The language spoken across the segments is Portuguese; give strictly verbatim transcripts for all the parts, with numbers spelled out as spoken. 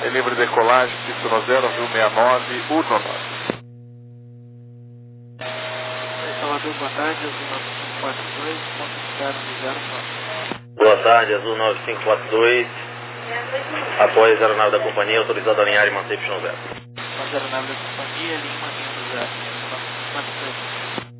livre decolagem, pista no zero, azul sessenta e nove, um nove. Salvador, boa tarde, azul nove cinco quatro dois, ponto zero zero nove. Boa tarde, azul nove cinco quatro dois. Após a aeronave da companhia, autorizado a alinhar e manter pista no zero. Após a aeronave da companhia, linha mantendo zero, nove cinco quatro dois.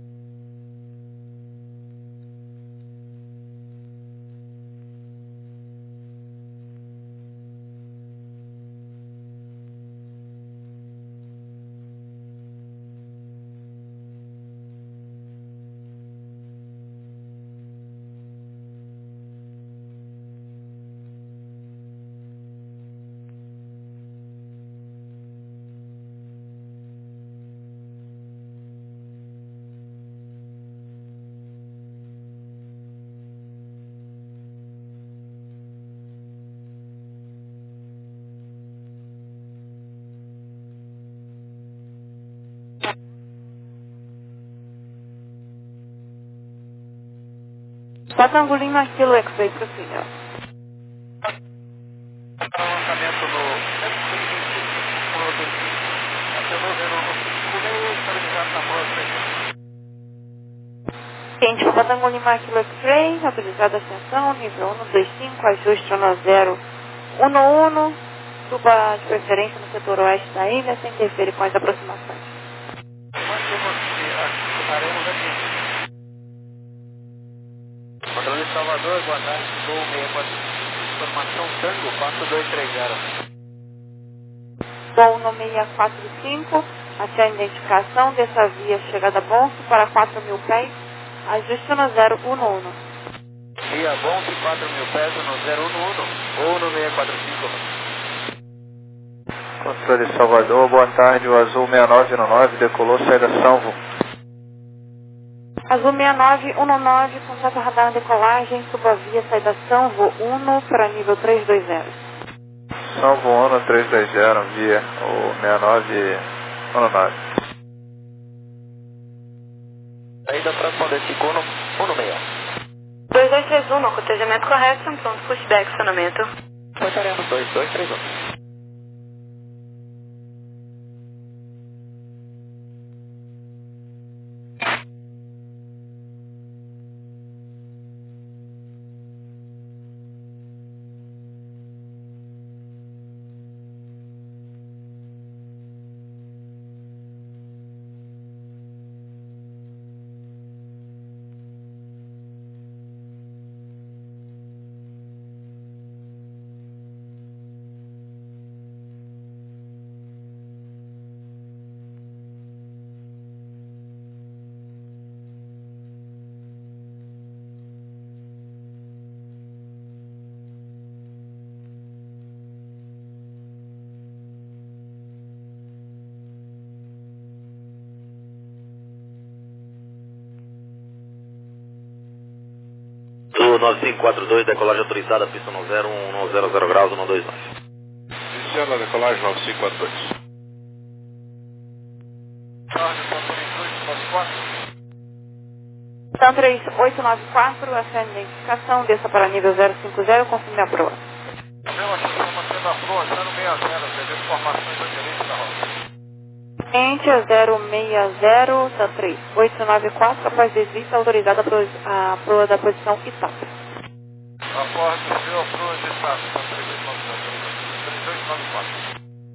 Tango Lima Kilo X-Ray, prossiga. Lançamento no Quente, Tango Lima Kilo X-Ray, autorizada a ascensão, nível um dois cinco, ajuste no zero um um, suba de preferência no setor oeste da ilha, sem interferir com as aproximações. Controle de Salvador, boa tarde, Gol seis quatro cinco, informação Tango quatro dois três zero. Gol no seis quatro cinco, até a identificação dessa via chegada a Bonso para quatro mil pés, ajuste no zero um um. Via Bonso quatro mil pés no zero um um, ou no seis quatro cinco. Controle de Salvador, boa tarde, o azul seis nove um nove, decolou, saída Salvo. Azul seis nove um nove, contato radar decolagem, suba via, saída Salvo um para nível três dois zero. Salvo um três dois zero, via o seis nove um nove. Saída próxima desse cono, um seis. dois dois três um, acompanhamento correto, pronto, pushback, acionamento. Portaremos dois dois três um. nove cinco quatro dois, decolagem autorizada, pista no zero um zero zero graus, um dois nove. Iniciando a decolagem nove cinco quatro dois. Então três oito nove quatro, essa é a identificação, desça para nível zero cinco zero, confirme a proa. Problema, estação mantendo a proa, zero seis zero, devendo informações da gerência da rota. Cliente zero seis zero, tá três oito nove quatro, após desvista, autorizada a proa, a proa da posição Itapa. Após desvio a proa de Itapa, então três oito nove quatro.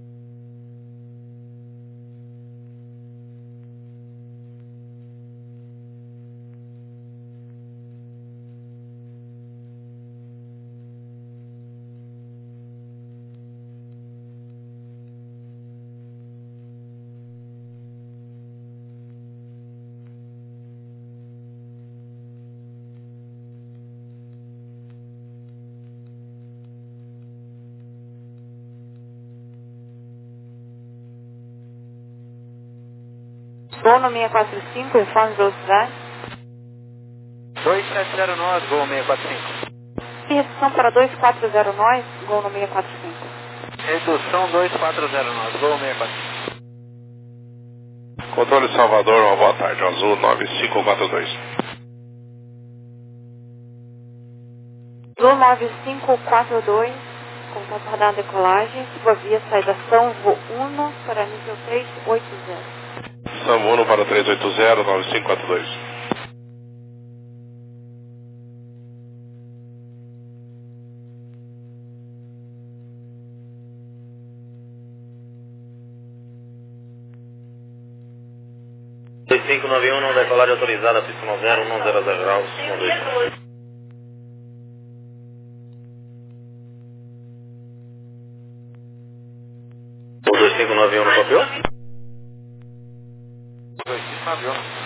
Gol no seis quatro cinco, informe velocidade. dois sete zero nove, Gol seis quatro cinco. E redução para dois quatro zero nove, gol no seis quatro cinco. Redução dois quatro zero nove, Gol seis quatro cinco. Controle Salvador, uma boa tarde, azul nove cinco quatro dois. Gol nove cinco quatro dois, contato radar decolagem, suba via saída Samvo um para nível três oito zero. Samvo um para três oito zero, nove cinco quatro dois. dois cinco nove um, decolagem autorizada, pista nove zero, um zero zero graus, um dois. O dois cinco nove um não copiou? dois cinco nove um.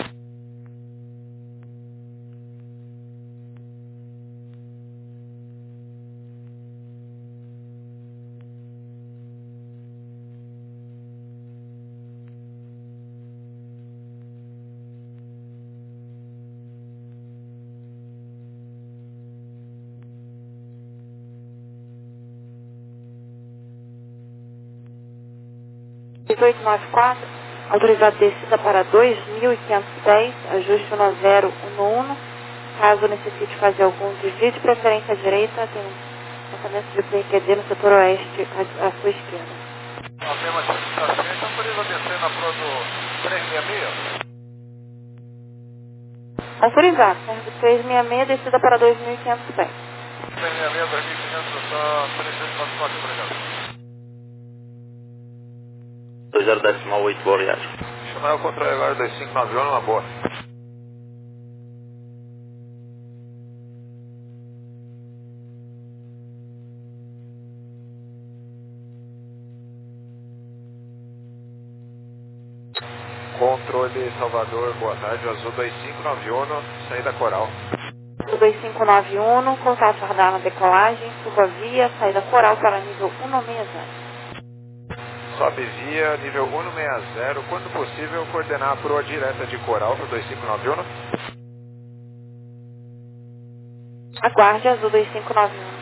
dezoito noventa e quatro, autorizado descida para dois mil quinhentos e dez, ajuste um zero um um. Caso necessite fazer algum desvio de preferência à direita, tem um lançamento de P Q D no setor oeste à, à sua esquerda. Afirmativo, está certo. Autoriza descer na prova do três seis seis. Autorizado, serve três seis seis, descida para dois mil quinhentos e dez. três seis seis, dois mil e quinhentos, está três seis quatro quatro, obrigado. dois zero decimal oito, boa viagem. Chamar o controle agora dois cinco nove um, uma boa. Controle Salvador, boa tarde, Azul dois cinco nove um, saída Coral. dois cinco nove um, contato radar na decolagem, suba via, saída Coral para nível cento e sessenta. Sobe via nível cento e sessenta, quando possível coordenar a proa direta de Coral para dois cinco nove um. Aguarde Azul dois cinco nove um.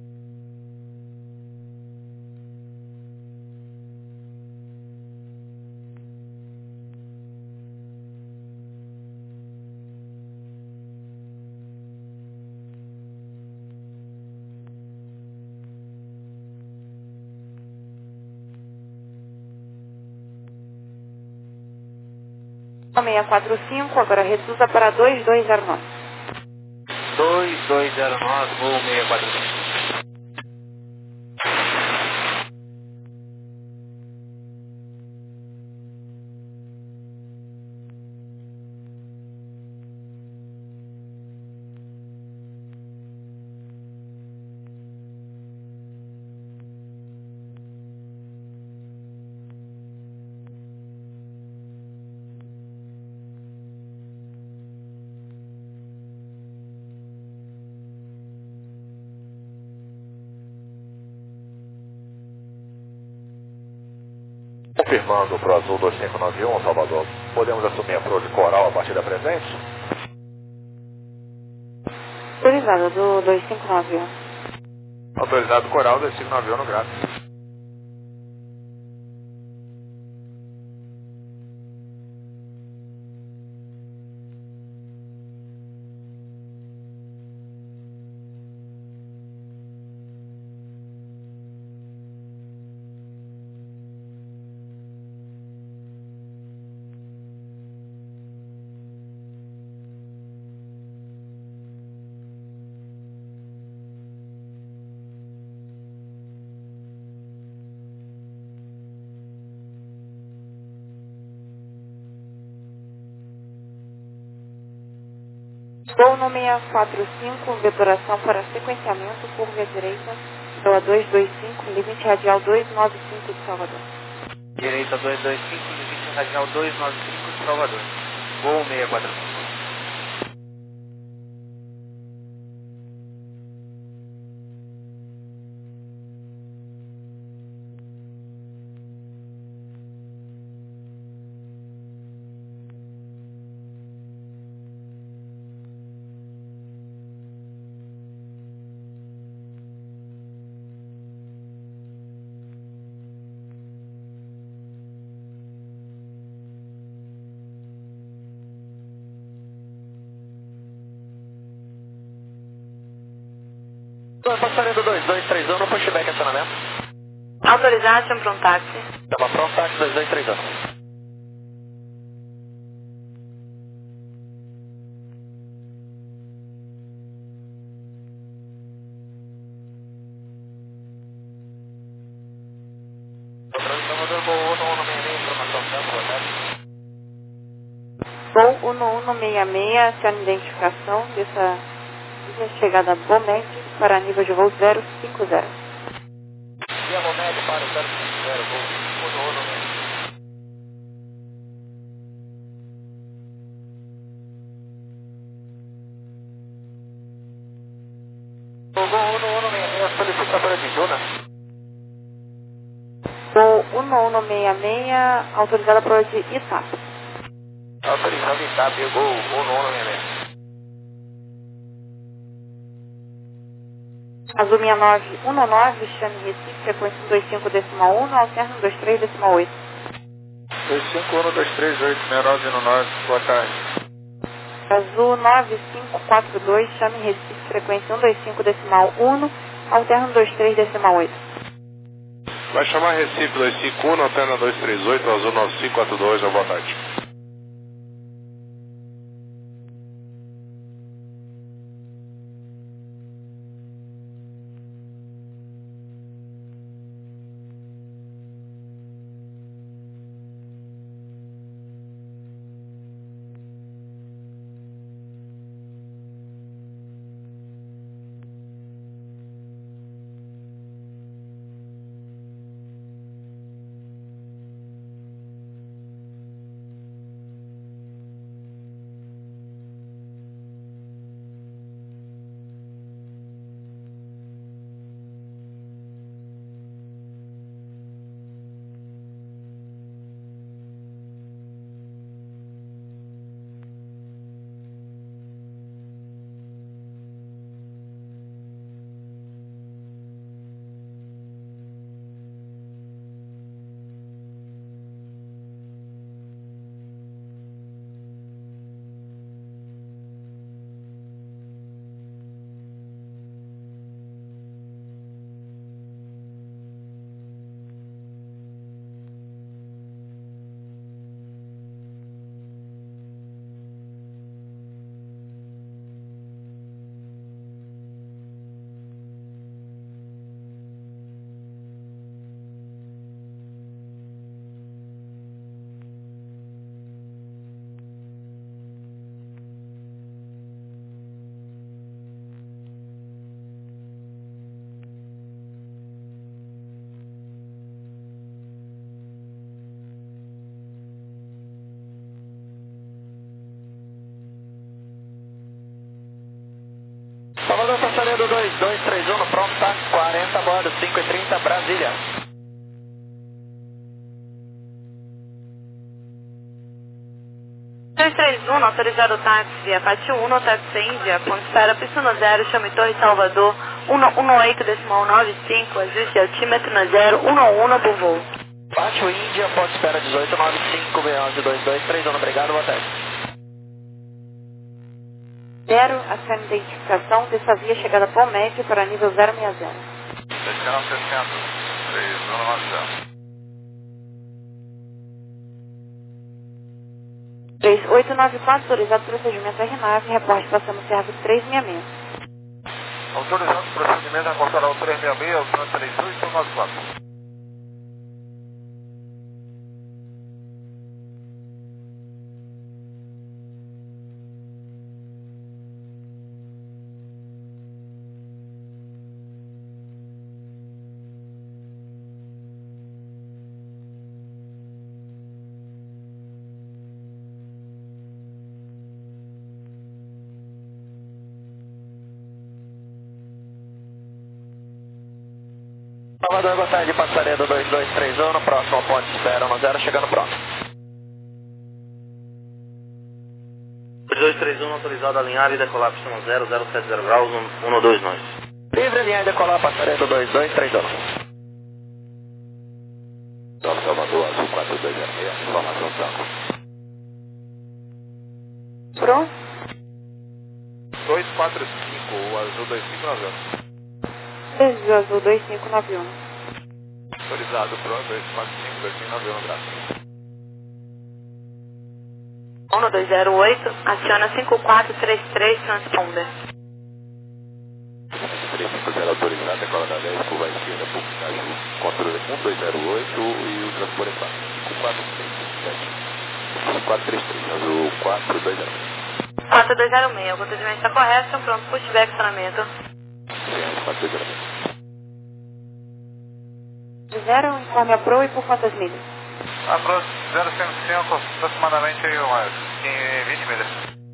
seis quatro cinco, agora reduza para dois dois zero nove. dois dois zero nove, voo seis quatro cinco. Confirmando para o Azul dois cinco nove um, Salvador, podemos assumir a proa de Coral a partir da presente? Autorizado do dois cinco nove um. Autorizado Coral dois cinco nove um no gráfico. Voo no seis quatro cinco, vetoração para sequenciamento, curva à direita, pela duzentos e vinte e cinco, limite radial duzentos e noventa e cinco de Salvador. Direita duzentos e vinte e cinco, limite radial duzentos e noventa e cinco de Salvador. Voo seis quatro cinco. Salvador, passarela dois dois três um, no pushback acionamento. Autorizado, chama para um táxi. Chama para um táxi dois dois três um. Gol um um seis seis, sem identificação dessa chegada Bomed para nível de voo zero cinco zero. Via Bomed para o zero cinco zero, gol um um seis seis. Gol um um seis seis, solicita para de Juna. Gol um um seis seis, autorizada para de Itap. Autorizado Itap, gol um um seis seis. Azul sessenta e nove um nove, chame Recife, frequência um dois cinco decimal um, alterno um dois três decimal oito. dois cinco um dois três oito, sessenta e nove um nove, boa tarde. Azul nove cinco quatro dois, chame Recife, frequência um dois cinco decimal um, alterno um dois três decimal oito. Vai chamar Recife dois cinco um, alterna dois três oito, Azul nove cinco quatro dois, boa tarde. Salvador, passarela dois dois três um, no pronto táxi quarenta, bordo cinco e trinta, Brasília. dois três um, autorizado o táxi via Pátio um, táxi Índia, ponto espera, pista no zero, chame Torre Salvador, um oito decimal nove cinco, ajuste altímetro no zero, um um no voo. Pátio Índia, ponto espera dezoito nove cinco, B onze dois dois três um, obrigado, boa tarde. Zero, acione identificação dessa via chegada Palmed para nível zero seis zero. Descanso sessenta, três um nove zero. três oito nove quatro, autorizado procedimento R nove, reporte passando servo três seis seis. Autorizado procedimento reportará o três seis seis, altura três oito nove quatro. Salvador, boa tarde, passarela dois dois três um, no próximo ponto de espera um zero, chegando pronto. dois dois três um, autorizado a alinhar e decolar pista zero zero sete zero graus, um dois nós. Livre alinhar e decolar, passarela dois dois três um. Salvador, Azul quatro dois zero seis, informação tango. Pronto? dois quatro cinco, o Azul dois cinco nove zero. Desvio azul dois cinco nove um. Autorizado Pro dois quatro cinco dois cinco nove um, abraço. um dois zero oito, aciona cinco quatro três três, transponder. três cinco zero autorizado, decola da dez, curva à esquerda, pouco Caju, controle um dois zero oito e o transporte é quatro cinco quatro três sete. quatro três três, azul quatro dois zero. quatro dois zero seis, o procedimento está correto, estão prontos para o feedback acionamento. quatro dois zero seis. Zero, informe a Pro e por quantas milhas? A Pro zero cento e cinco, aproximadamente umas vinte milhas.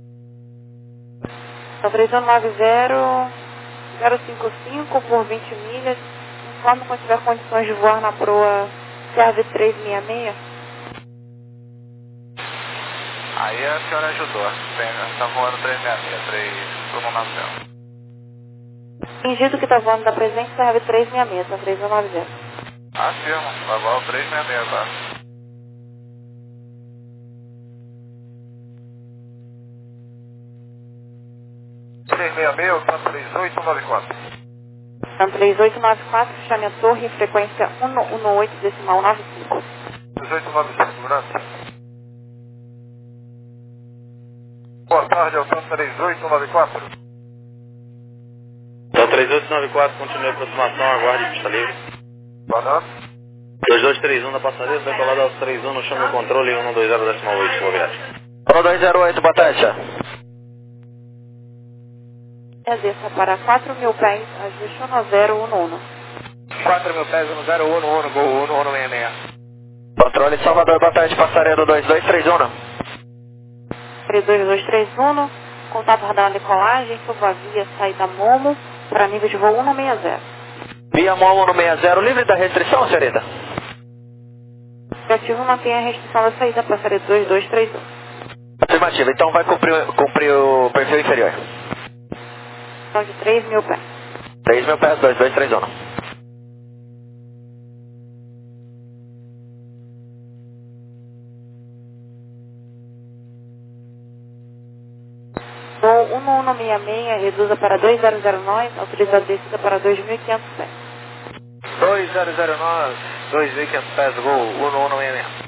Então, três um nove zero zero cinco cinco por vinte milhas. Informe quando tiver condições de voar na proa C R V três seis seis. Aí a senhora ajudou. Está voando três seis seis, três um nove zero. Fingido que está voando da presente C R V três seis seis, tá três um nove zero. Ah, sim, vai voar o três seis seis, tá? três seis seis, tá três oito nove quatro. Então, três oito nove quatro, chame a torre, frequência um um oito decimal nove cinco. três oito nove cinco, segurança. Boa tarde, Altan três oito nove quatro. Então três oito nove quatro, continue a aproximação, aguarde pista livre. Boa noite. dois dois três um da passadeira, decolada aos três um no chão do controle um dois zero decimal oito, boa viagem. um dois zero oito, boa tarde. Desça para quatro mil pés, ajuste um zero um um. quatro mil pés, um zero um um, gol um um seis seis. Controle de Salvador, boa tarde, passaredo dois dois três um. três dois dois três um, contato radar na decolagem, suba a via, saída Momo, para nível de voo um seis zero. Via Momo no sessenta, livre da restrição, senhorita? Negativo, mantém a restrição da saída, passaredo dois dois três um. Afirmativo, então vai cumprir, cumprir o perfil inferior. Então de três mil pés. três mil pés, dois dois três um. Voo um um seis seis, reduza para dois zero zero nove, autorizado descida para dois mil e quinhentos pés. dois zero zero nove, dois mil e quinhentos pés, gol um um seis seis.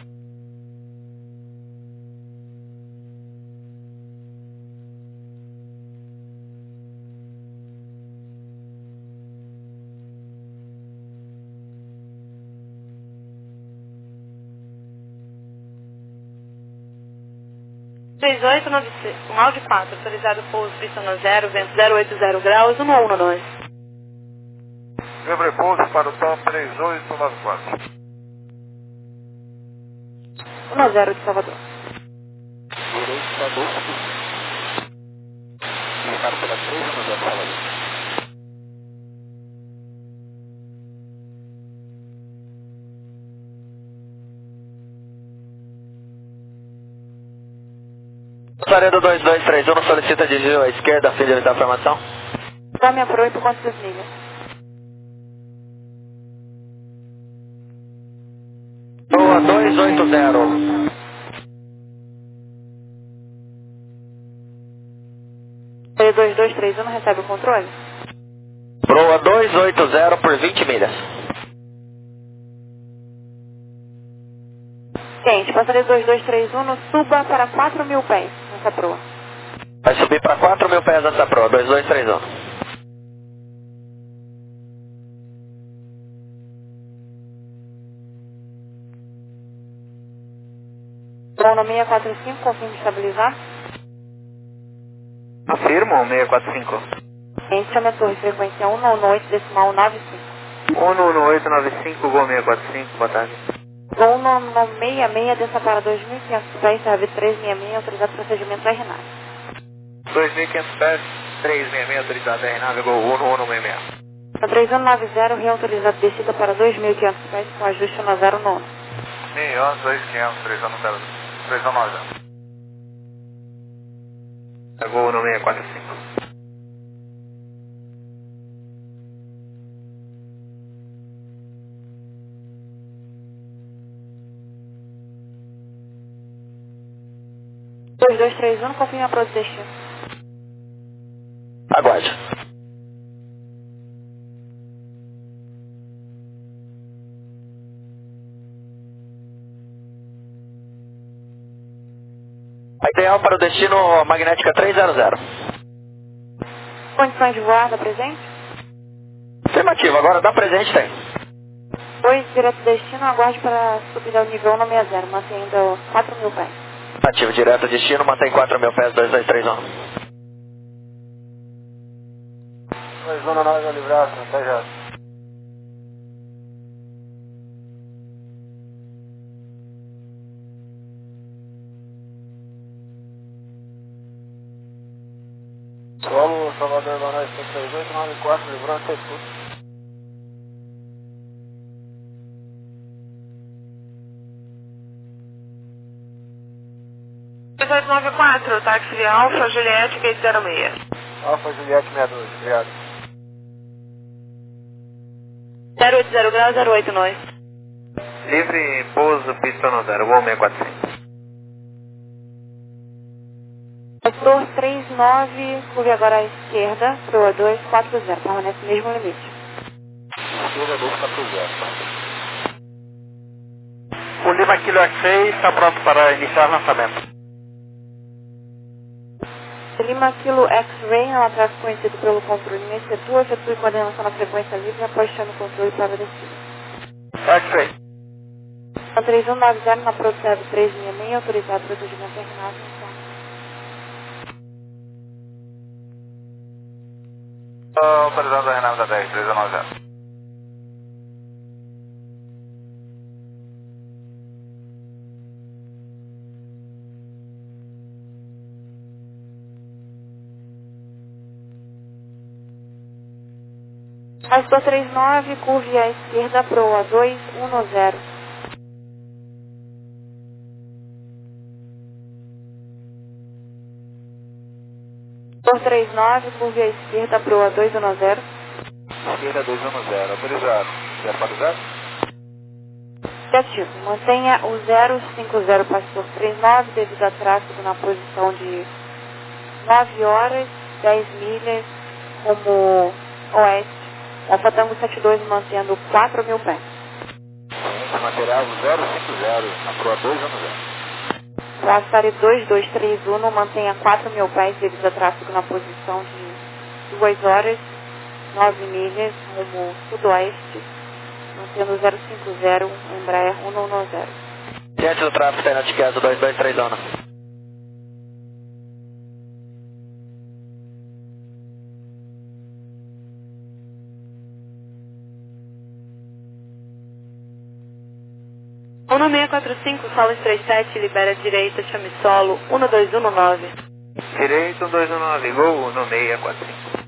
três oito nove seis, um Audi quatro, autorizado pouso, pista no zero, vento zero oito zero graus, um um dois. Livre pouso para o Tom três oito nove quatro. um zero de Salvador. Segurou o Salvador. Marcado pela três um zero Salvador. Passaredo dois dois três um, solicita desvio à esquerda, a fim de evitar a formação. Tome a proa e por quantas milhas? Boa, dois oito zero. dois dois três um, recebe o controle? Proa dois oito zero por vinte milhas. Quente, passaredo dois dois três um, suba para quatro mil pés nessa proa. Vai subir para quatro mil pés essa proa, dois dois três um. Bom, no seis quatro cinco, confirme de estabilizar. Afirmo, seis quatro cinco. Quente, chame a torre, frequência um um oito decimal nove cinco. um um oito nove cinco, gol seis quatro cinco, boa tarde. Voo no, no seis seis, desça para dois mil e quinhentos pés, C R V três seis seis, autorizado procedimento R nave. dois mil e quinhentos pés, três seis seis, autorizado R nave, gol um um seis seis. No três um nove zero, reautorizado descida para dois mil e quinhentos pés, com ajuste um zero no um. Neon dois quinhentos, três um zero três um nove zero. Gol no seis quatro cinco. dois dois três um, confirme a proa de destino. Aguarde. Ideal para o destino magnética trezentos. Condições de voar, dá presente? Afirmativo, agora dá presente, tem. dois, direto destino, aguarde para subir ao nível cento e sessenta, mantendo quatro mil pés. Ativo, direto destino, mantém quatro mil pés, dois dois três um. dois um nove, livrado, até já. Solo, Salvador, Manaus, cinco três oito, nove quatro, livrado, seis pontos. dois oito nove quatro, táxi Alfa, Juliette, gate zero seis. Alfa, Juliette, sessenta e dois, obrigado. zero oito zero grau, zero oito nós. Livre, pouso, pista no zero, voo seis quatro cinco. Setor três nove, curve agora à esquerda, proa dois quatro zero, permanece no mesmo limite. Curva dois quatro zero. O Lima Kilo X-Ray está pronto para iniciar lançamento. Lima Kilo X-Ray é um atraso conhecido pelo controle nesse setor, efetue coordenação na frequência livre após chame o controle para a descida. X-Ray. três um nove zero na Proserve três seis seis, autorizado procedimento terminado. Autorizado a Renato da dez, três um nove zero. Pastor três nove, curve à esquerda, proa dois um zero. Pastor três nove, curve à esquerda, proa dois um zero. Esquerda dois um zero, autorizado. zero quatro zero? Negativo. Mantenha o zero cinco zero Pastor três nove devido a tráfego na posição de nove horas, dez milhas, rumo oeste. Alfa Tango setenta e dois mantendo quatro mil pés. Ciência material zero cinco zero, na proa dois um zero. Classe dois dois três um, mantenha quatro mil pés devido a tráfego na posição de duas horas, nove milhas, rumo sudoeste, mantendo zero cinco zero, Embraer cento e dez. Diante do tráfego, tem na etiqueta dois dois três um. um seis quatro cinco, Solis trinta e sete, libera direita, chame solo, um dois um nove. Direito, um dois um nove, gol no seis quatro cinco.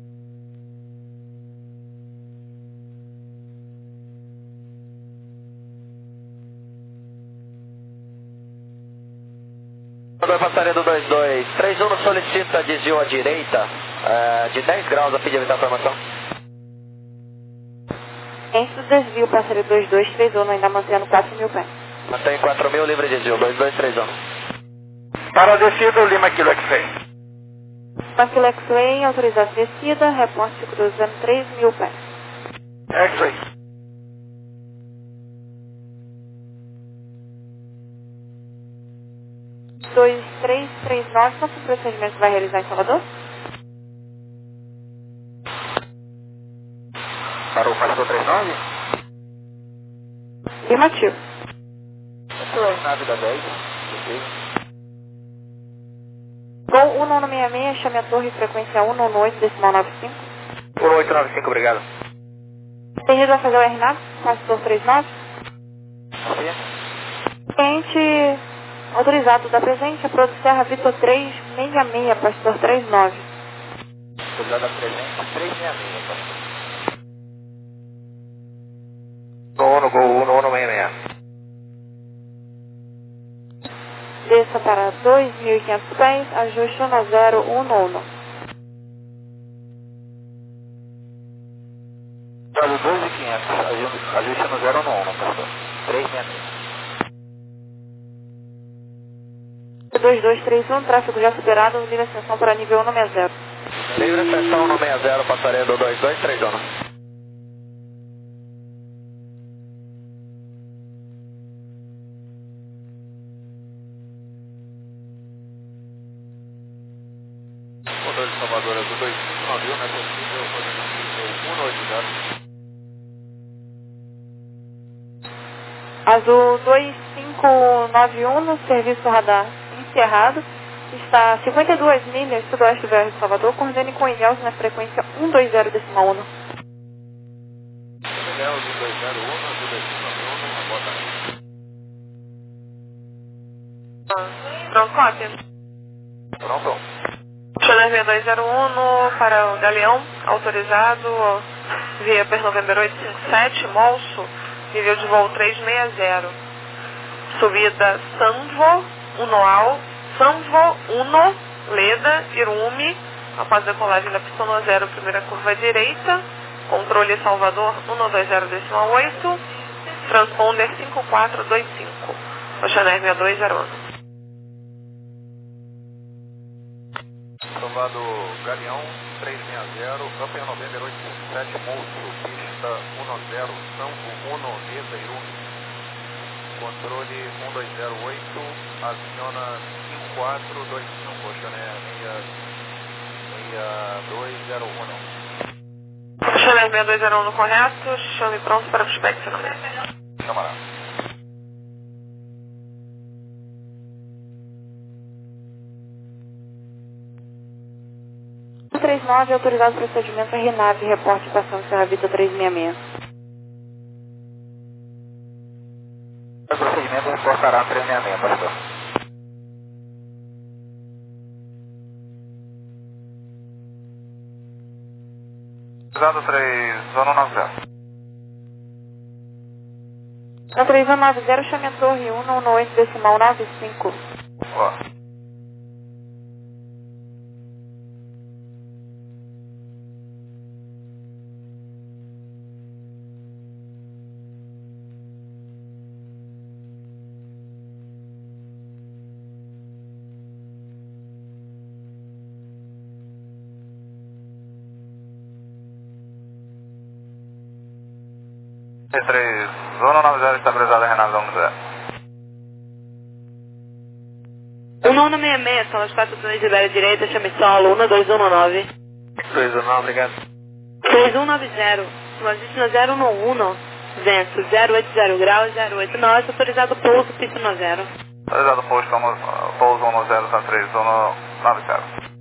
Dois passaria do dois dois três um solicita desvio à direita é, de dez graus a fim de evitar a formação. Entre o desvio, passaria dois dois três um, ainda mantendo quatro mil pés. Mantém quatro mil, livre desvio, dois dois três um. Para a descida, o Lima Kilo X-Ray. Maquila X-Ray, autorizado descida, reporte cruzando três mil pés. X-Ray. dois três três nove, qual é o procedimento que vai realizar em Salvador? Para o Pastor três nove? Afirmativo. Essa é a nave da dez. Gol um nove seis seis, chame a torre, frequência um nove oito, decimal nove cinco. um oito nove cinco, obrigado. Entendido a fazer o R nove, pastor três nove. Cliente autorizado da presente, a Produção Serra Vitor três seis seis, pastor três nove. Autorizado da presente, três seis seis, Pastor. Gol no gol um no seis seis. Desça para dois mil e quinhentos pés, ajuste um zero um um. Para o dois mil e quinhentos, ajuste no zero um, Pastor. três seis seis. dois dois três um, tráfego já superado, livre ascensão para nível cento e sessenta. Livre ascensão no sessenta, passaria do dois dois três um. Azul dois cinco nove um, no serviço radar encerrado. Está a cinquenta e duas milhas sudoeste do bairro de Salvador. Coordene com Ilhéus na frequência cento e vinte decimal um. Ilhéus cento e vinte, Azul dois cinco nove um, boa tarde. Pronto, cópia. Pronto. Chanel seis dois zero um no, para o Galeão, autorizado via Per November oito cinco sete, Molso, nível de voo trezentos e sessenta. Subida Sanvo, Unoal, Sanvo, Uno, Leda, Irume, após decolagem da pista zero, primeira curva direita, controle Salvador cento e vinte decimal oito, transponder cinco quatro dois cinco, Chanel seis dois zero um. Aprovado Galeão trezentos e sessenta, Upper November oito cinco sete, Molso, pista dez, Sanvo, Uno, Leda, Irume. Controle cento e vinte e oito, aciona cinco quatro dois cinco, Chanel seis dois zero um. Chanel seis dois zero um correto, chame pronto para o inspecionamento. Chamará. trinta e nove, autorizado procedimento R nave, reporte estação Serra Vita trezentos e sessenta e seis. O procedimento reportará trezentos e sessenta e seis, pastor. Usado três, zona nove zero. Na três um nove zero, chame a torre cento e dezenove decimal nove cinco. Boa. três, zona nove zero estabilizada, Renato, vamos ver. O nono sessenta e seis, sala de quatro dois de velha direita, chame solo, um dois um nove. dois um nove, obrigado. três um nove zero, Magíssima zero um um, vento zero oito zero graus, zero oito nove, autorizado pouso, pista zero. Autorizado pouso, vamos, pouso um zero, três, zona nove zero.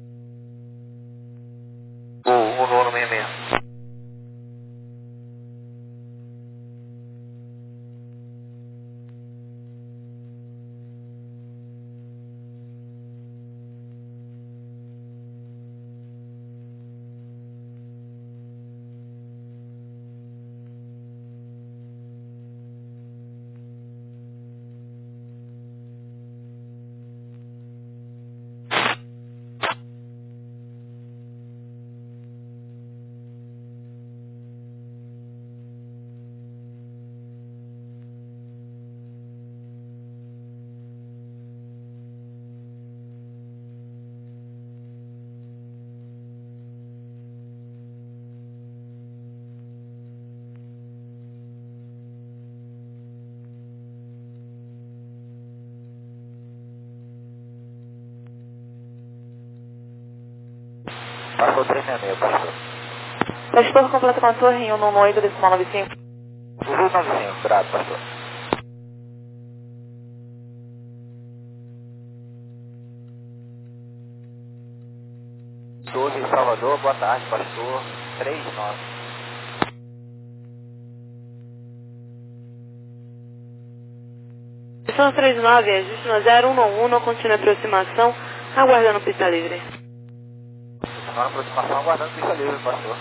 O, o nono sessenta e seis. Passou trezentos e sessenta e seis, pastor. Pastor, completa com a torre cento e dezenove decimal nove cinco. Uhul nove cinco, obrigado, pastor. Torre Salvador, boa tarde, pastor. três nove. São três nove, ajuste no zero um um, continua a aproximação, aguardando pista livre. Continuando a aproximação, aguardando pista livre, pastor.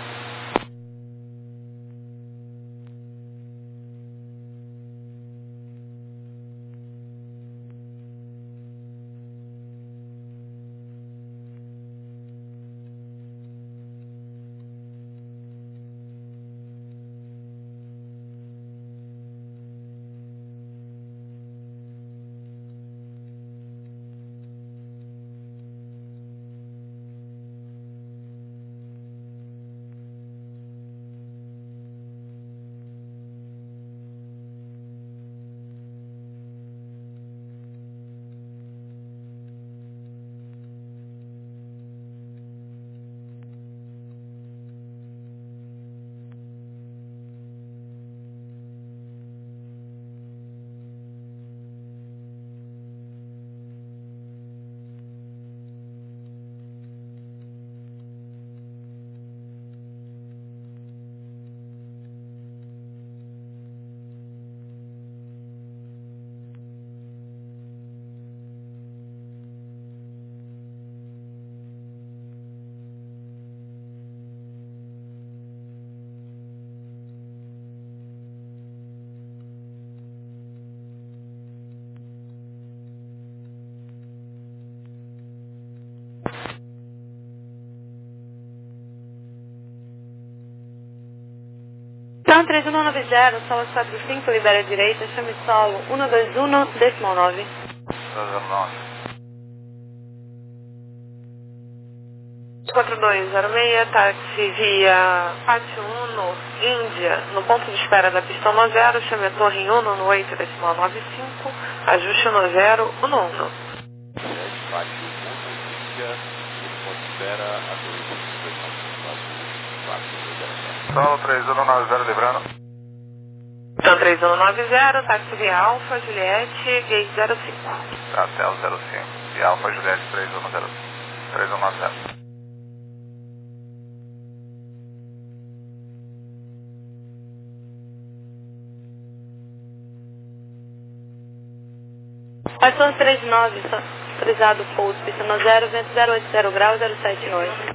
três um nove zero, solo quatro cinco, libera a direita, chame solo um dois um, decimal nove. quatro dois zero seis, táxi via Pátio Uno, Índia, no ponto de espera da pista um zero, chame a torre Uno no oito decimal nove cinco, ajuste um zero um um. Pátio Uno, Índia, no ponto de espera, a dois dois nove Solo três um nove zero livrando. Então três um nove zero, táxi via Alfa, Juliette, gate zero cinco. Até o zero cinco. E Alfa Juliette três um zero. três um nove zero. Python três nove, autorizado pouso, pista no zero, vento zero oito zero graus, zero sete oito.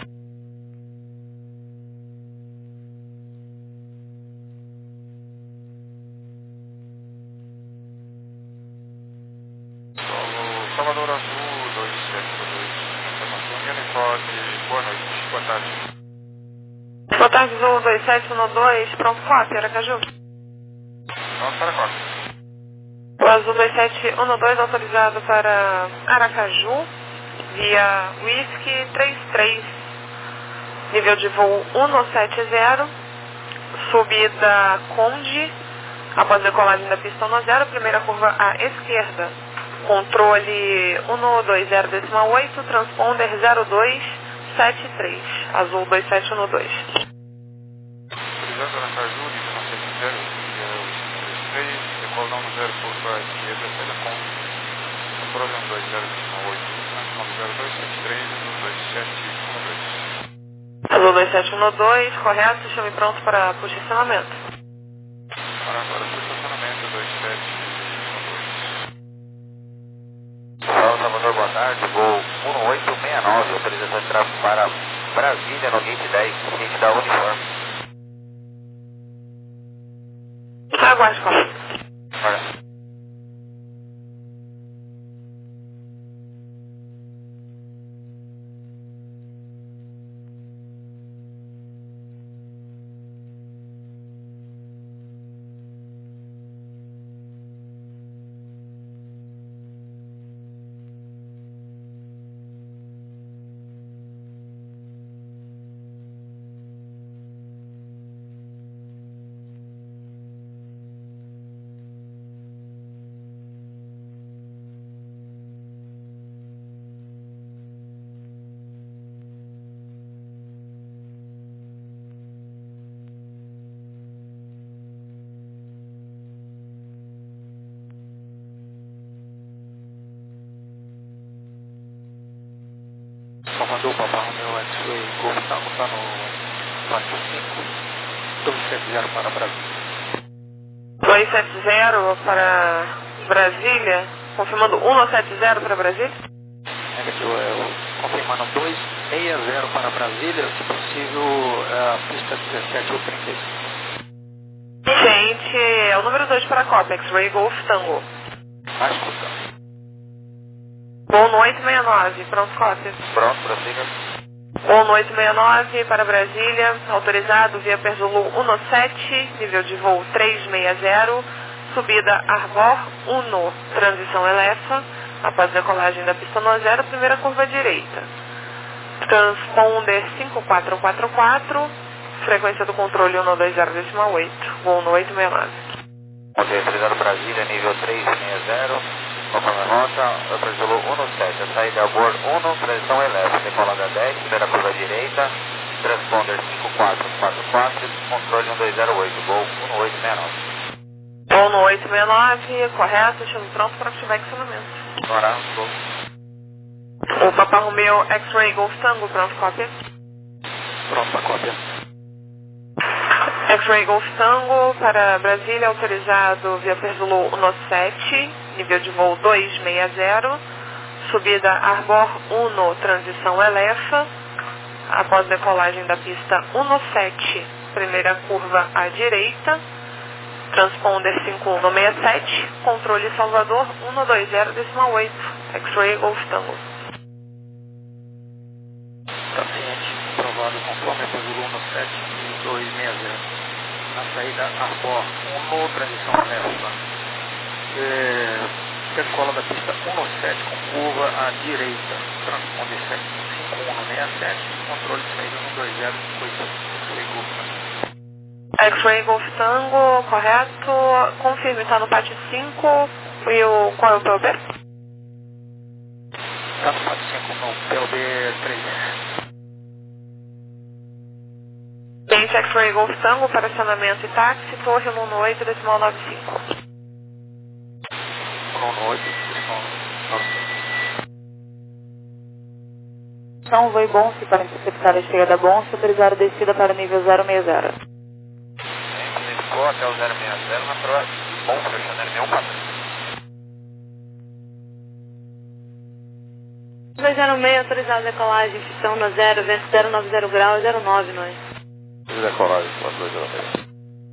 Salvador Azul, dois sete dois, informação e uniforme, boa noite, boa tarde. Boa tarde, Azul dois sete um dois, pronto, cópia, Aracaju. Pronto para quatro. O Azul dois sete um dois autorizado para Aracaju, via Whisky três três, nível de voo um sete zero, subida Conde, após decolagem da pista um zero, primeira curva à esquerda. Controle um dois zero decimal oito, transponder zero dois sete três, Azul dois sete um dois. Autorizado Aracaju, nível nove sete zero, via três três, decolão no zero curva à esquerda, telecom, controle um dois zero decimal oito, transponder zero dois sete três, Azul dois sete um dois. Azul dois sete um dois, correto, chame pronto para posicionamento. Para agora, posicionamento dois sete um dois. Salvador, boa tarde, voo um oito seis nove, autorização de tráfego para Brasília no gate dez, gate da Uniforme. Aguarde, correto. Olha. Salvador, Papa Romeo X-Ray, Golf Tango está no Pátio cinco, dois sete zero para Brasília. dois sete zero para Brasília, confirmando um sete zero para Brasília. Negativo, eu confirmando dois seis zero para Brasília, se possível, a pista dezessete ou trinta e cinco. Gente, é o número dois para a Copa, X-Ray Golf Tango. Vai escutando. Voo no oito seis nove, pronto, cópia. Pronto, prossiga. Voo no oito seis nove para Brasília, autorizado via Perzulu um sete, nível de voo três seis zero, subida Arbor um, transição Elefa, após decolagem da pista um zero, primeira curva direita. Transponder cinco quatro quatro quatro, frequência do controle um dois zero decimal oito, voo no oito seis nove. Ok, autorizado Brasília, nível três seis zero. Conforme a rota, eu Perzulu um sete, a saída Arbor um, transição Elefa, decolada dez, primeira curva direita, transponder cinco quatro quatro quatro, controle um dois zero oito, voo um oito seis nove. Voo no oito seis nove, correto, chame pronto para ativar equipamento. Bora, vou. O Papa Romeo X-Ray Golf Tango, pronto, cópia. Pronto para cópia. X-Ray Golf Tango para Brasília, autorizado via Perzulu um sete, nível de voo dois seis zero, subida Arbor um, transição Elefa, após decolagem da pista um sete, primeira curva à direita, transponder cinco um seis sete, controle Salvador um dois zero decimal oito, X-Ray Golf Tango. Está ciente, aprovado conforme Perzulu um sete e dois seis zero. Na saída Arbor um, transição leva. É, decola da pista um sete com curva à direita, transponder cinco um seis sete, controle de saída um dois zero oito cinco. X-Ray Golf Tango, correto. Confirme, está no pátio cinco. E o, qual é o P O B? Está no pátio cinco no P O B três. Bem, X-Ray Golf Tango para acionamento e táxi, torre um um oito, decimal nove cinco. um um oito, decimal nove cinco. São Voi Bonce para interceptar a chegada da Bonce, autorizar a descida para nível zero seis zero. Ficou até o zero seis zero na prova. Bom, pressionando nenhum padrão. dois zero seis, autorizado a decolagem, pistão no zero, vento zero nove zero graus, zero nove, nós. Decolagem, quatro dois zero seis.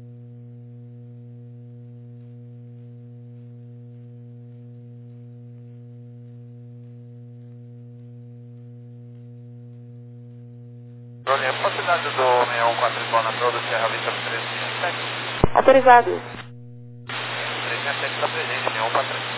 Drone, a possibilidade do seis um quatro igual na prova do Sierra Vista três seis sete? Autorizado. três seis sete está presente, seis um quatro.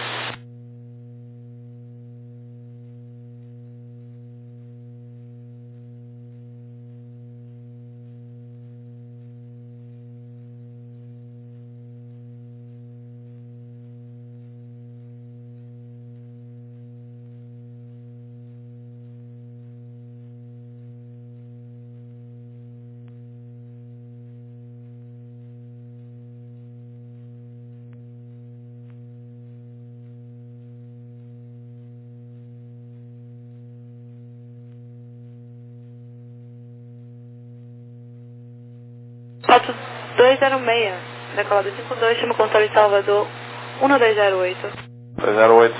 Pátio dois zero seis, decolado cinco dois, chama o controle de Salvador um dois zero oito. dois zero oito.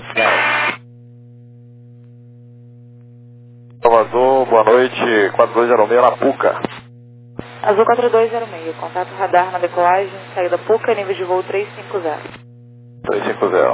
Salvador, boa noite, quatro dois zero seis na Puca. Azul quatro dois zero seis, contato radar na decolagem, saída Puca, nível de voo três cinco zero. três cinco zero.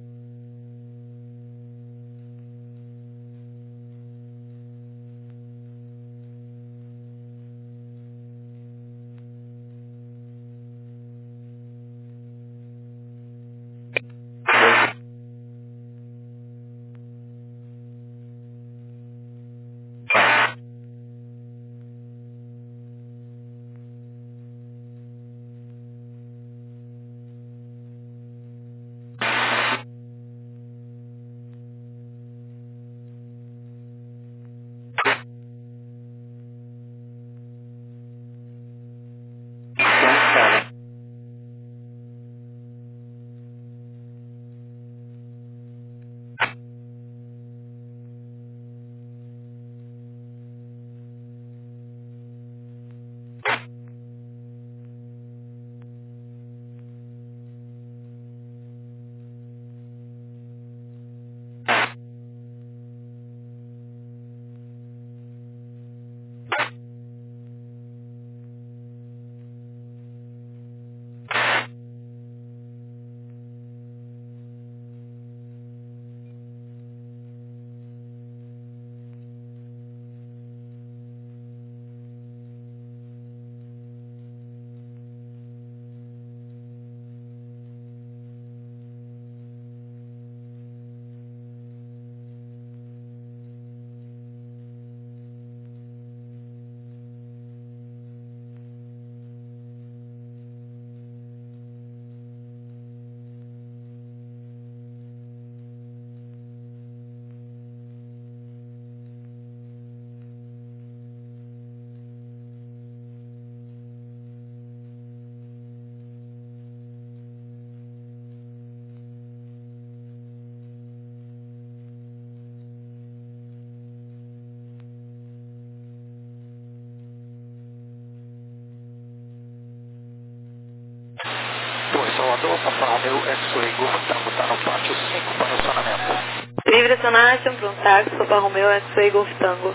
Salvador, Papa Romeo, X-Ray Golf Tango, está no pátio cinco para acionamento. Livre acionagem para um táxi, Papa Romeo, X-Ray Golf Tango.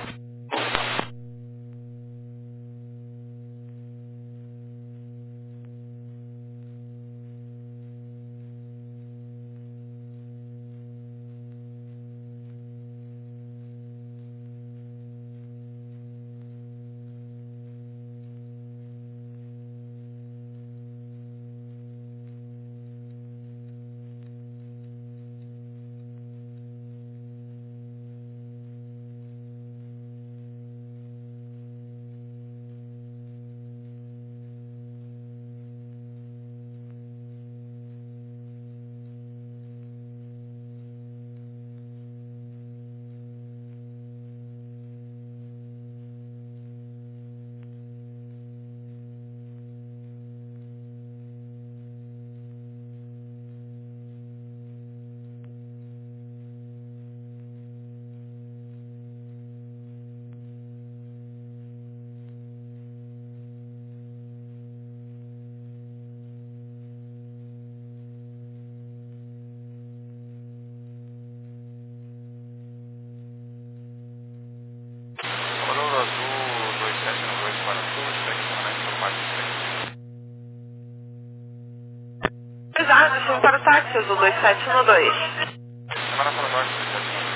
Norte, Azul dois sete um dois. Semáforo Norte, dois sete um.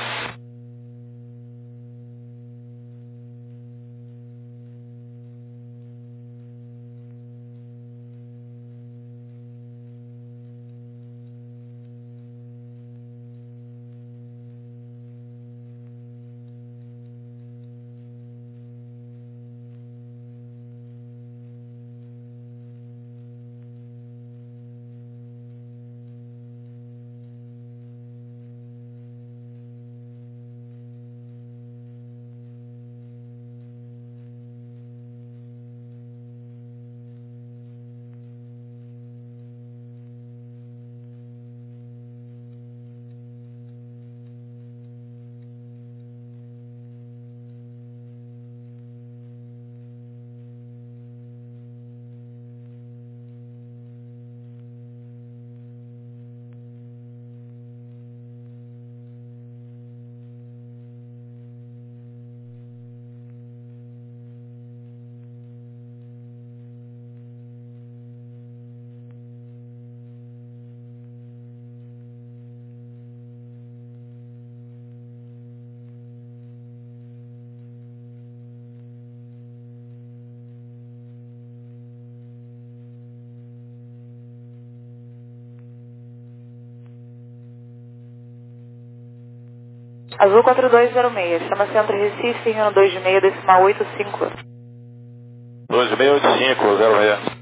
Azul quatro dois zero seis, chama Centro Recife, Rio dois seis, decimal oito cinco. dois seis oito cinco, zero seis.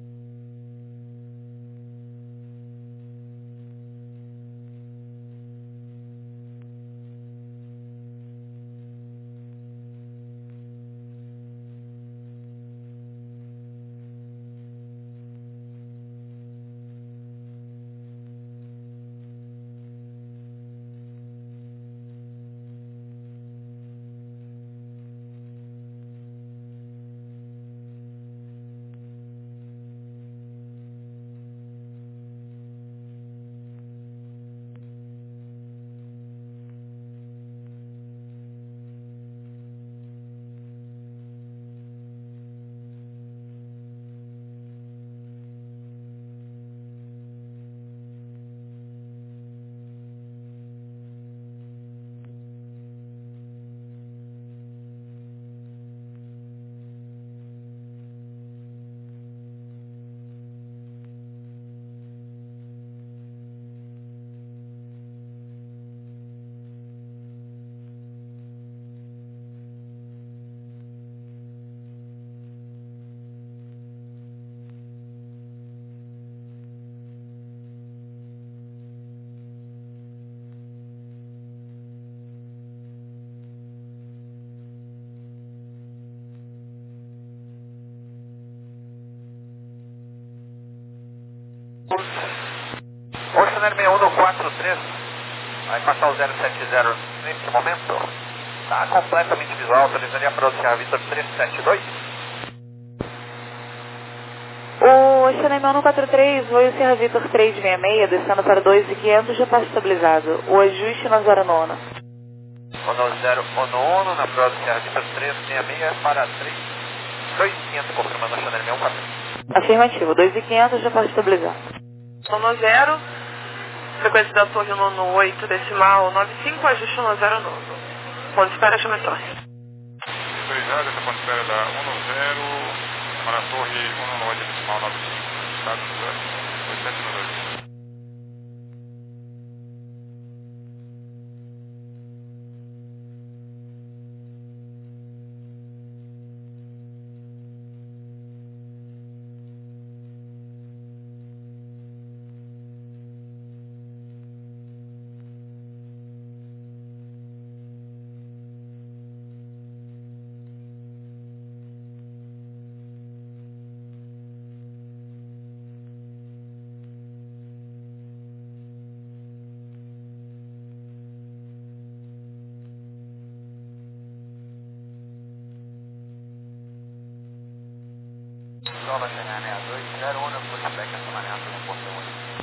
Ocean Air seis um no quatro três, vai passar o zero sete zero nesse momento. Está completamente visual, autorizaria para o Sierra Victor três sete dois. O Ocean Air seis um no quatro três, voe o Sierra Victor três seis seis, descendo para dois mil e quinhentos, já passa estabilizado. O ajuste na zero nove. Ono zero Ono Ono, na prova do Sierra Victor três seis seis para três dois mil e quinhentos, confirmando o Ocean Air seis um quatro três. Afirmativo, dois mil e quinhentos, já passa estabilizado. Ono zero, frequência da torre Ono oito, decimal nove cinco, ajuste no zero nove. Ponto de espera, chama torre. Autorizado, essa ponto de espera da um zero, chama na torre um oito, decimal nove cinco, status dois sete dois. Solo G N A dois zero um, pushback acionamento no portão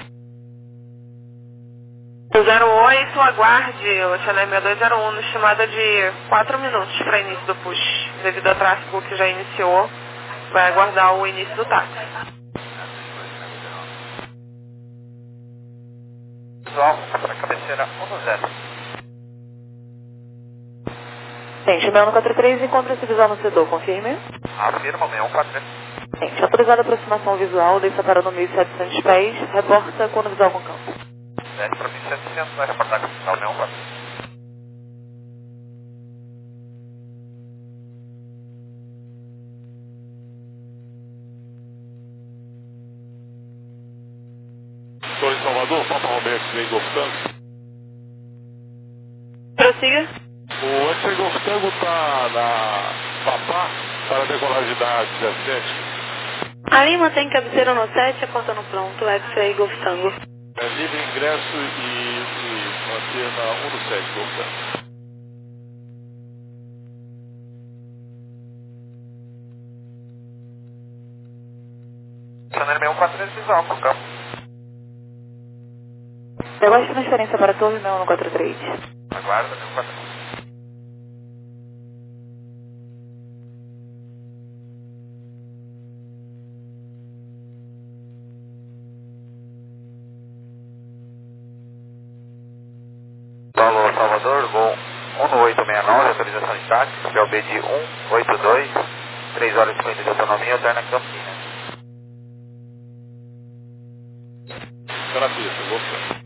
oito. zero oito, aguarde o Channel seis dois zero um, estimada de quatro minutos para início do push. Devido ao tráfego que já iniciou, vai aguardar o início do táxi. visual para a cabeceira um zero. Gente, o meu um quatro três encontra-se visual no setor, confirme. Afirma, meu um quatro três. Gente, autorizada a aproximação visual, deixa parado no mil e setecentos pés, reporta quando visual com campo. Desce para mil e setecentos, vai reportar com o sinal meu um quatro três. Torre Salvador, Papa Romeo X-Ray Golf Tango. Prossiga. O X-Ray Golf Tango está na Papá para a decolagem da dezessete. Ali mantém cabeceira no sete, aportando pronto, X-Ray Golf Tango. É livre ingresso e, e manter na um do sete, Golf Tango. Chanel meu um quatro três visual com campo. Debate de transferência para a torre meu um quatro três. Aguarda, meu um quatro três. Paulo Salvador, voo um oito seis nove, autorização de táxi, P O B de um oito dois, três horas e cinquenta de autonomia, alterna Campinas. Está na pista, Golf Tango.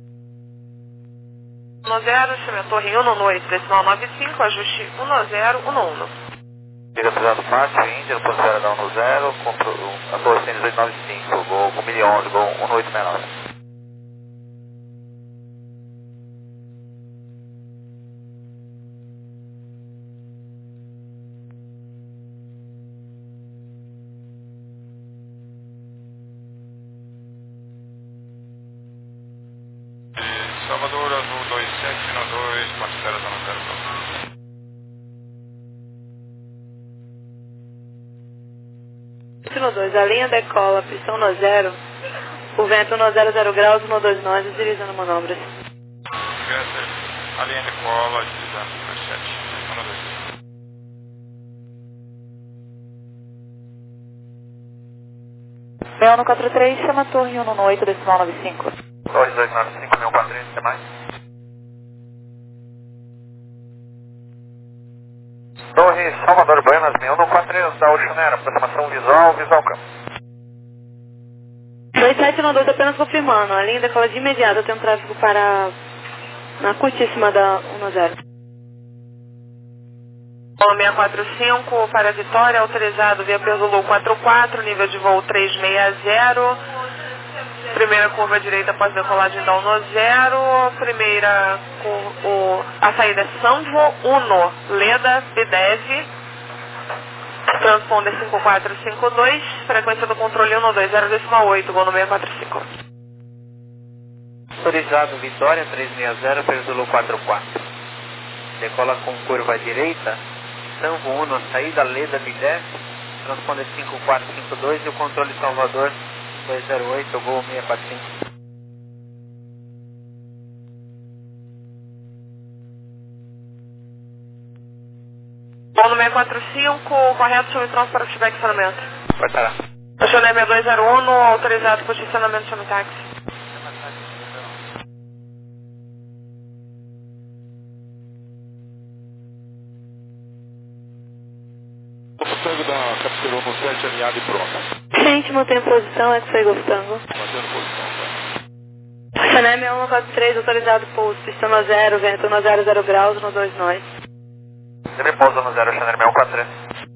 um zero, chame a torre um oito, decimal nove cinco, ajuste um zero um um. Liga pesado fácil, Índia, no ponto zero da um zero, a torre cem oito nove cinco, voo um mil e onze, voo um oito seis nove. Salvador, azul dois sete um dois, ponto zero zero zero. No dois, a linha decola, pistão no zero, o vento no zero zero graus, no dois nós, deslizando manobras. Gessler, a linha de cola, deslizando dois sete, um dois. Meu um quatro três, chama a torre um oito, decimal nove cinco. Torre dois nove cinco, meu um quatro três, até mais. Torre Salvador Buenas, meu um quatro três, da Oceanera, aproximação visual, visual campo. dois sete um dois, apenas confirmando, a linha decola de imediato, tem um tráfego para na curtíssima da um zero. seis quatro cinco para a Vitória, autorizado via Perzulu quatro quatro, nível de voo trezentos e sessenta. Primeira curva direita após decolagem da um zero. Primeira, com o, a saída é Sanvo Uno, Leda, B dez. Transponder cinco quatro cinco dois, frequência do controle um dois zero decimal oito, voo no seis quatro cinco. Autorizado Vitória trezentos e sessenta, Perzulu quatro quatro. Decola com curva direita, Sanvo Uno, saída Leda B dez, transponder cinco quatro cinco dois e o controle Salvador dois zero oito, voo seis quatro cinco. Voo no seis quatro cinco, correto, chame tronco para feedback e estacionamento. Vai parar. Chanel dois zero um, autorizado por estacionamento, chame táxi. Golf Tango da cabeceira um sete, alinhado e pronto. Gente, mantém posição, X-Ray Golf Tango. Mantendo posição, tá? Chanel um quatro três, autorizado pouso, pistão no zero, vento no zero zero graus, no dois nós. Ele pousa no zero, Chanel meu um quatro três.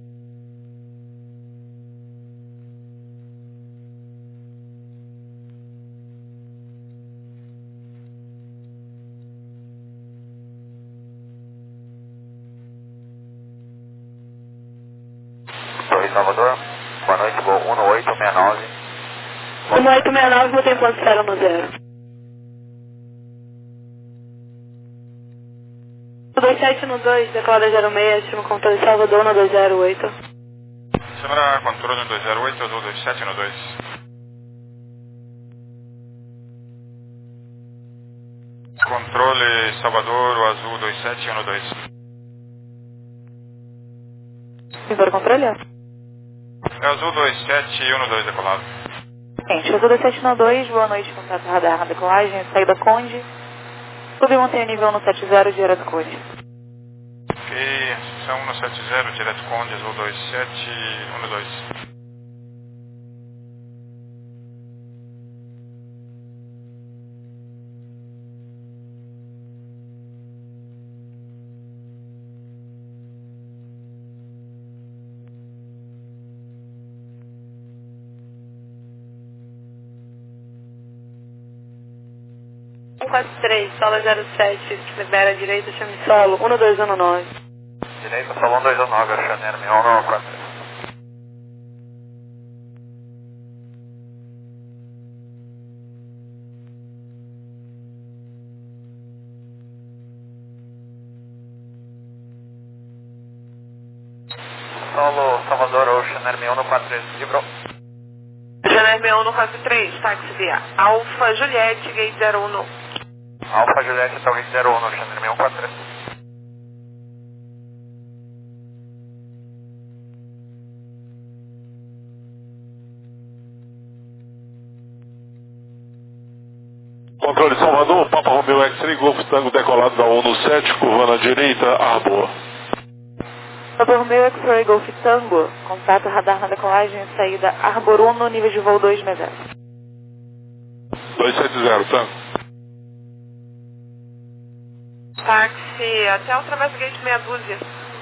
Torre Salvador, boa noite, voo um oito seis nove. um oito seis nove, mantém ponto zero no zero. dois sete um dois, decolada zero seis, estima controle Salvador no dois zero oito. Câmara controle dois zero oito, azul dois sete um dois. Controle Salvador, o azul dois sete um dois. Sim, para o controle? É azul dois sete um dois decolado. Gente, eu sou da sete nove dois, boa noite, contato radar, decolagem, saída Conde. Subi e mantenha nível cento e setenta, direto Conde. Ok, Ascensão cento e setenta, direto Conde, azul dois sete um dois. um quatro três, solo zero sete, libera direita, chame solo, um dois um nove. Direita, solo um dois um nove, Oceaneiro um um quatro três. Solo Salvador, Oceaneiro um um quatro três, livrou. Oceaneiro um um quatro três, táxi via Alfa Juliette, gate zero um. Alfa Juliette, tá o gate zero um, Oceaneiro um quatro três. Controle Salvador, Papa Romeo X-Ray, Golf Tango decolado da ONU sete, curva na direita, Arbor. Papa Romeo X-Ray Golf Tango, contato radar na decolagem, saída Arbor um, nível de voo dois sete zero. dois sete zero, Tango. Táxi até o Travessa Gate meia dúzia.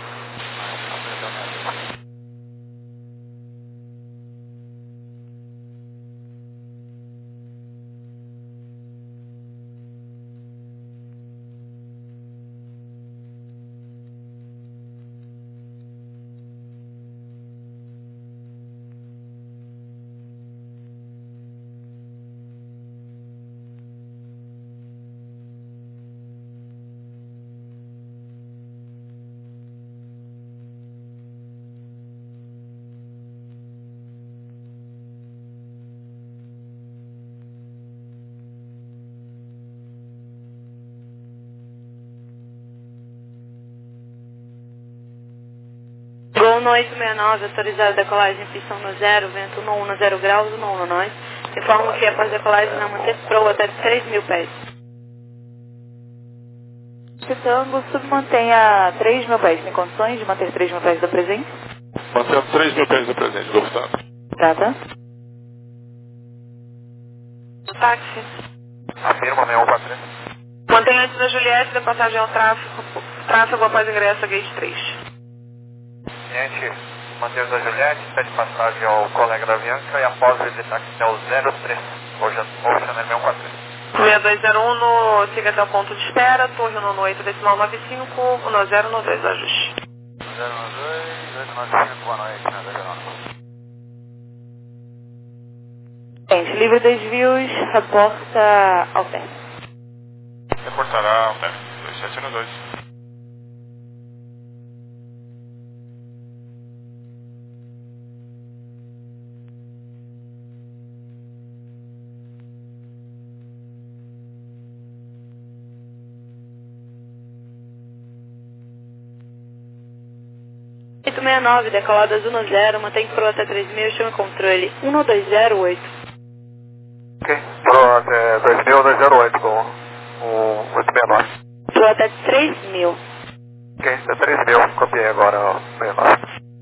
Gol no oito seis nove, autorizado decolagem, pistão no zero, vento no um zero graus, no um nós. Informo que após decolagem não manter pro até três mil pés. Tango, submantenha três mil pés. Tem condições de manter três mil pés da presença? Mantendo três mil pés da presente, Golf Tango. Tá, tá. Táxi. Afirma, um um quatro três. Mantenha antes da Juliette, da passagem ao tráfego, tráfego após ingresso a gate três. Cliente, Matheus da Juliette, pede passagem ao colega da Avianca e após ele de táxi até o zero três, Oceaneiro um quatro três. seis dois zero um, no, siga até o ponto de espera, torre no oito, decimal nove cinco, um zero um dois, ajuste. zero um dois, oito nove cinco, boa noite, zero nove. Gente, livre desvios, reporta ao término. Reportará ao término, dois sete um dois. oito seis nove, decolado azul no zero, mantém pro até três mil, chama controle um dois zero oito. Ok, pro até dois mil, dois zero oito com o oito seis nove. Pro até três mil. Ok, até três mil, copiei agora o seis nove.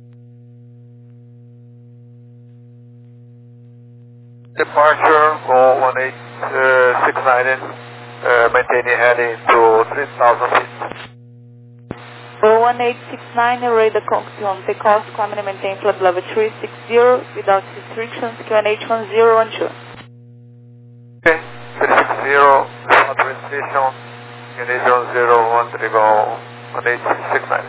Departure com um eight six nine, uh, maintaining heading to three thousand feet. one eight six nine, radar cockpit on takeoff, climbing and maintain flight level three six zero without restrictions, Q N H one zero one two. Okay, three six zero, without restriction, Q N H one zero one three, go one eight six nine.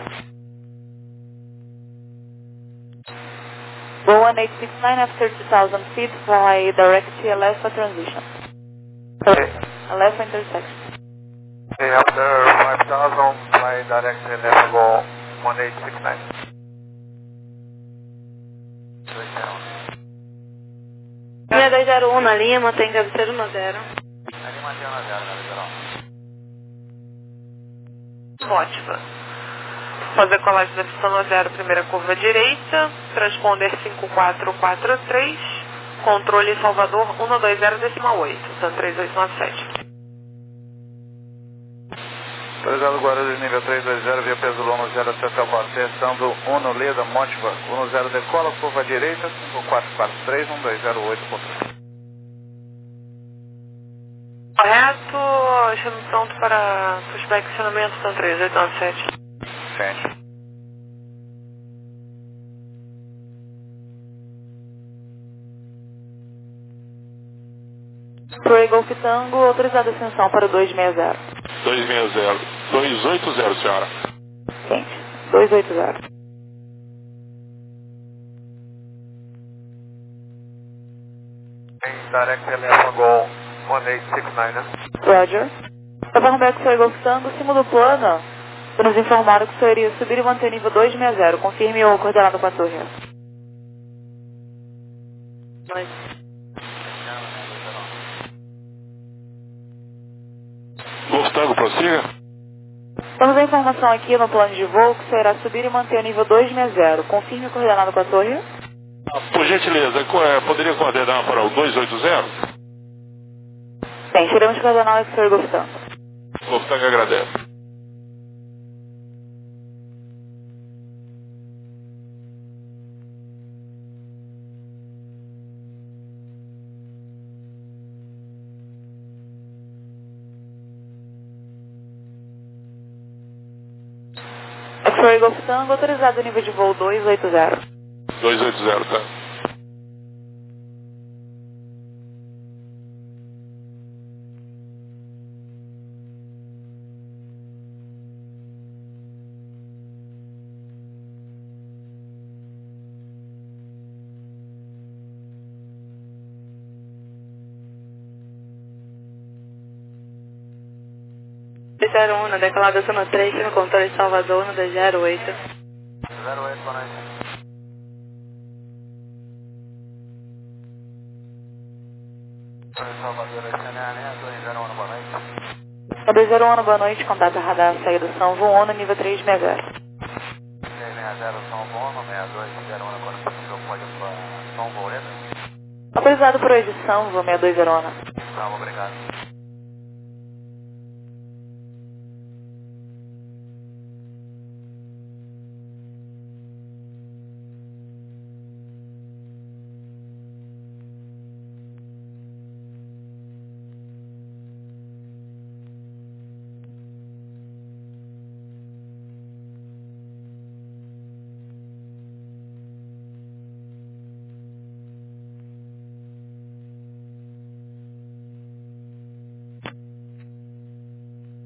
Go one eight six nine after two thousand feet, fly direct to L F for transition. Okay. L F for intersection. Okay, after five thousand, fly direct to L F, go one eight six nine. seis dois zero um na linha, mantém cabeceiro no zero. Ali mantém na zero, galera. Ótima. Após a decolagem da pistão no zero, primeira curva direita, transponder cinco quatro quatro três, Controle Salvador um dois zero decimal oito, Tan três oito nove sete. Autorizado Guarulhos, nível trezentos e vinte, via peso um zero sete quatro, testando um Leda, Montiva, um zero decola, curva à direita, cinco quatro quatro três, um dois zero oito, controle. Correto, estamos pronto para pushback acionamento, Tan três oito nove sete. Sente. Pro Golf Tango, autorizada ascensão para o dois seis zero. dois seis zero. dois oito zero, senhora. Quente. dois oito zero. Direct eleven Gol um oito seis nove, né? Roger. Para Romberto Pro Golf Tango, cima do plano, nos informaram que o senhor iria subir e manter nível dois seis zero. Confirme o coordenado com a torre. Golf Tango, prossiga. Temos a informação aqui no plano de voo que o senhor irá subir e manter o nível dois seis zero. Confirme o coordenado com a torre. Ah, por gentileza, co- é, poderia coordenar para o dois oito zero? Bem, tiramos o coordenado do senhor Golf Tango. Golf Tango agradece. X-Ray Golf Tango, autorizado nível de voo dois oito zero. dois oito zero, tá? zero um, declarada zona três, no controle de Salvador, no zero oito. zero oito, boa noite. Salvador, S N A, né? dois zero um, boa noite. dois zero um, boa noite, contato radar, saída São Voano, nível três seis zero. três seis zero, São Bono, seis dois zero um, agora possível, pode para São Boleta. Autorizado por hoje, São Vô, seis dois zero um. Tá, obrigado.